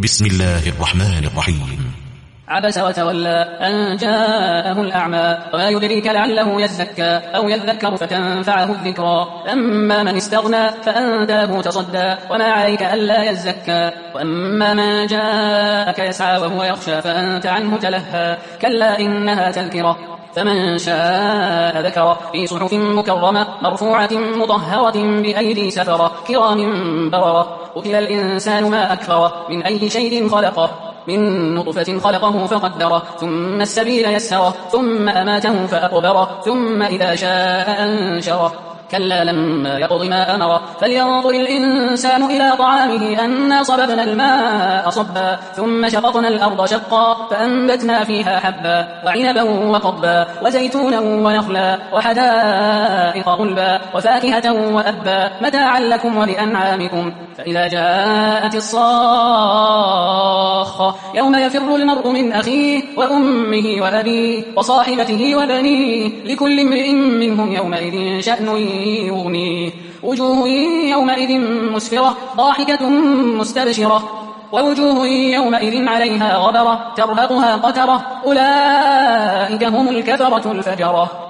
بسم الله الرحمن الرحيم. عبس وتولى أن جاءه الأعمى وما يدريك لعله يزكى أو يذكر فتنفعه الذكرى أما من استغنى فأنت له تصدى وما عليك ألا يزكى وأما من جاءك يسعى وهو يخشى فأنت عنه تلهى كلا إنها تذكرة فمن شاء ذكره في صحف مكرمة مرفوعة مطهرة بأيدي سفرة كرام بررة قتل الإنسان ما أكفره من أي شيء خلقه من نطفة خلقه فقدره ثم السبيل يسره ثم أماته فأقبره ثم إذا شاء أنشره كلا لما يقض ما أمره فلينظر الإنسان إلى طعامه أنا صببنا الماء صبا ثم شققنا الأرض شقا فأنبتنا فيها حبا وعنبا وقضبا وزيتونا ونخلا وحدائق غلبا وفاكهة وأبا متاعا لكم ولأنعامكم فإذا جاءت الصاخة يوم يفر المرء من أخيه وأمه وأبيه وصاحبته وبنيه لكل امرئ منهم يومئذ شأن يغنيه وجوه يومئذ مسفرة ضاحكة مستبشرة ووجوه يومئذ عليها غبرة ترهقها قترة أولئك هم الكفرة الفجرة.